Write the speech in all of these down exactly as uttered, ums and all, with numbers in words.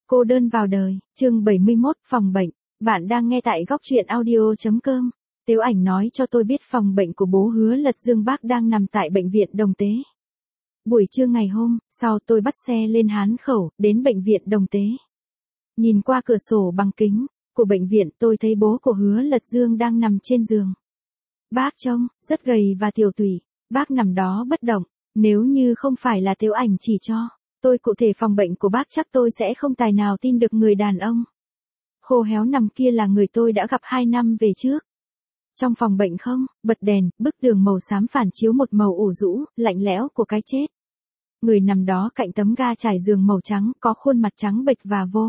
Cô đơn vào đời, chương bảy mươi mốt, phòng bệnh. Bạn đang nghe tại góc truyện audio.com. Tếu Ảnh nói cho tôi biết phòng bệnh của bố Hứa Lật Dương bác đang nằm tại bệnh viện Đồng Tế. Buổi trưa ngày hôm sau tôi bắt xe lên Hán Khẩu, đến bệnh viện Đồng Tế. Nhìn qua cửa sổ bằng kính của bệnh viện tôi thấy bố của Hứa Lật Dương đang nằm trên giường. Bác trông rất gầy và tiểu tụy, bác nằm đó bất động, nếu như không phải là Tếu Ảnh chỉ cho tôi cụ thể phòng bệnh của bác chắc tôi sẽ không tài nào tin được người đàn ông khô héo nằm kia là người tôi đã gặp hai năm về trước. Trong phòng bệnh không, bật đèn, bức tường màu xám phản chiếu một màu ủ rũ, lạnh lẽo của cái chết. Người nằm đó cạnh tấm ga trải giường màu trắng, có khuôn mặt trắng bệch và vô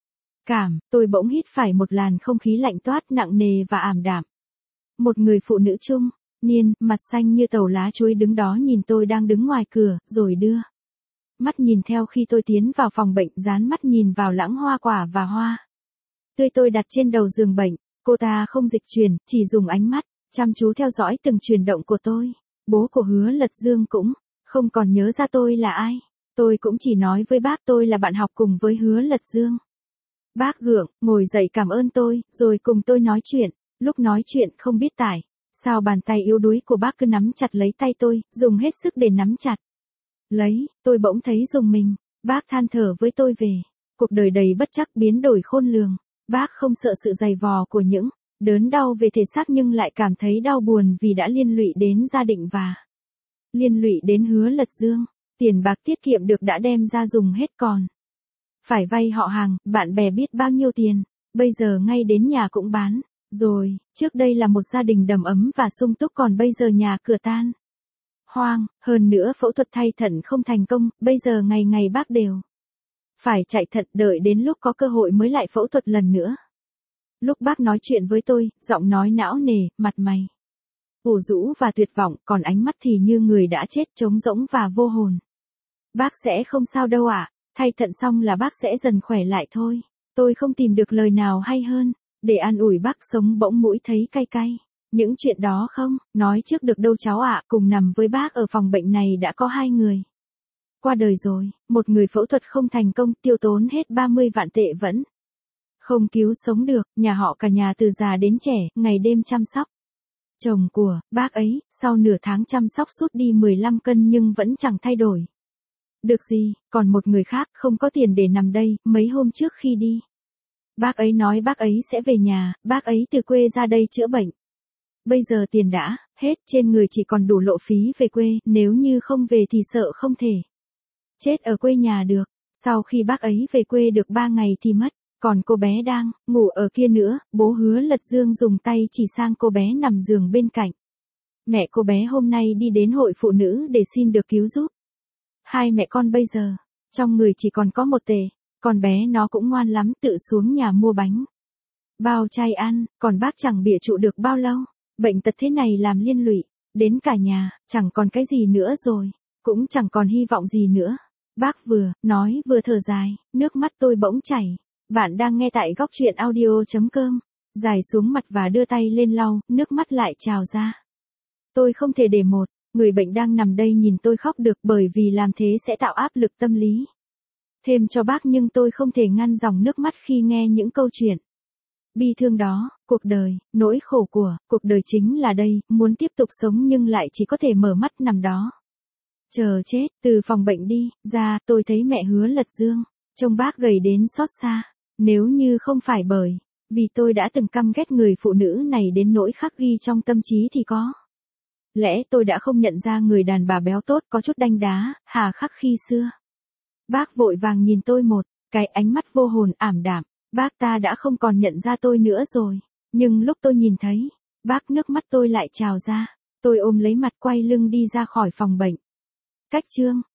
cảm, tôi bỗng hít phải một làn không khí lạnh toát nặng nề và ảm đạm. Một người phụ nữ trung niên, mặt xanh như tàu lá chuối đứng đó nhìn tôi đang đứng ngoài cửa, rồi đưa mắt nhìn theo khi tôi tiến vào phòng bệnh, dán mắt nhìn vào lẵng hoa quả và hoa tươi tôi đặt trên đầu giường bệnh. Cô ta không dịch chuyển, chỉ dùng ánh mắt chăm chú theo dõi từng chuyển động của tôi. Bố của Hứa Lật Dương cũng không còn nhớ ra tôi là ai. Tôi cũng chỉ nói với bác tôi là bạn học cùng với Hứa Lật Dương. Bác gượng, ngồi dậy cảm ơn tôi, rồi cùng tôi nói chuyện. Lúc nói chuyện không biết tại sao bàn tay yếu đuối của bác cứ nắm chặt lấy tay tôi, dùng hết sức để nắm chặt lấy. Tôi bỗng thấy rùng mình. Bác than thở với tôi về cuộc đời đầy bất trắc biến đổi khôn lường. Bác không sợ sự dày vò của những đớn đau về thể xác nhưng lại cảm thấy đau buồn vì đã liên lụy đến gia đình và liên lụy đến Hứa Lật Dương. Tiền bạc tiết kiệm được đã đem ra dùng hết, còn phải vay họ hàng, bạn bè biết bao nhiêu tiền, bây giờ ngay đến nhà cũng bán rồi. Trước đây là một gia đình đầm ấm và sung túc, còn bây giờ nhà cửa tan hoang. Hơn nữa phẫu thuật thay thận không thành công, bây giờ ngày ngày bác đều phải chạy thận, đợi đến lúc có cơ hội mới lại phẫu thuật lần nữa. Lúc bác nói chuyện với tôi, giọng nói não nề, mặt mày ủ rũ và tuyệt vọng, còn ánh mắt thì như người đã chết, trống rỗng và vô hồn. Bác sẽ không sao đâu ạ, thay thận xong là bác sẽ dần khỏe lại thôi. Tôi không tìm được lời nào hay hơn để an ủi bác, sống bỗng mũi thấy cay cay. Những chuyện đó không nói trước được đâu cháu ạ. Cùng nằm với bác ở phòng bệnh này đã có hai người qua đời rồi. Một người phẫu thuật không thành công, tiêu tốn hết ba mươi vạn tệ vẫn không cứu sống được. Nhà họ cả nhà từ già đến trẻ, ngày đêm chăm sóc chồng của bác ấy. Sau nửa tháng chăm sóc sút đi mười lăm cân nhưng vẫn chẳng thay đổi được gì. Còn một người khác không có tiền để nằm đây. Mấy hôm trước khi đi, bác ấy nói bác ấy sẽ về nhà. Bác ấy từ quê ra đây chữa bệnh. Bây giờ tiền đã hết, trên người chỉ còn đủ lộ phí về quê. Nếu như không về thì sợ không thể chết ở quê nhà được. Sau khi bác ấy về quê được ba ngày thì mất. Còn cô bé đang ngủ ở kia nữa. Bố Hứa Lật Dương dùng tay chỉ sang cô bé nằm giường bên cạnh. Mẹ cô bé hôm nay đi đến hội phụ nữ để xin được cứu giúp. Hai mẹ con bây giờ trong người chỉ còn có một tề. Con bé nó cũng ngoan lắm, tự xuống nhà mua bánh bao chay ăn. Còn bác chẳng bịa trụ được bao lâu. Bệnh tật thế này làm liên lụy đến cả nhà, chẳng còn cái gì nữa rồi, cũng chẳng còn hy vọng gì nữa. Bác vừa nói vừa thở dài, nước mắt tôi bỗng chảy. Bạn đang nghe tại góc truyện audio.com. Dài xuống mặt và đưa tay lên lau, nước mắt lại trào ra. Tôi không thể để một người bệnh đang nằm đây nhìn tôi khóc được, bởi vì làm thế sẽ tạo áp lực tâm lý thêm cho bác, nhưng tôi không thể ngăn dòng nước mắt khi nghe những câu chuyện bi thương đó. Cuộc đời, nỗi khổ của cuộc đời chính là đây, muốn tiếp tục sống nhưng lại chỉ có thể mở mắt nằm đó chờ chết. Từ phòng bệnh đi ra, tôi thấy mẹ Hứa Lật Dương, trông bác gầy đến xót xa. Nếu như không phải bởi vì tôi đã từng căm ghét người phụ nữ này đến nỗi khắc ghi trong tâm trí thì có lẽ tôi đã không nhận ra người đàn bà béo tốt, có chút đanh đá, hà khắc khi xưa. Bác vội vàng nhìn tôi một cái, ánh mắt vô hồn ảm đạm. Bác ta đã không còn nhận ra tôi nữa rồi. Nhưng lúc tôi nhìn thấy bác, nước mắt tôi lại trào ra. Tôi ôm lấy mặt quay lưng đi ra khỏi phòng bệnh. Cách chương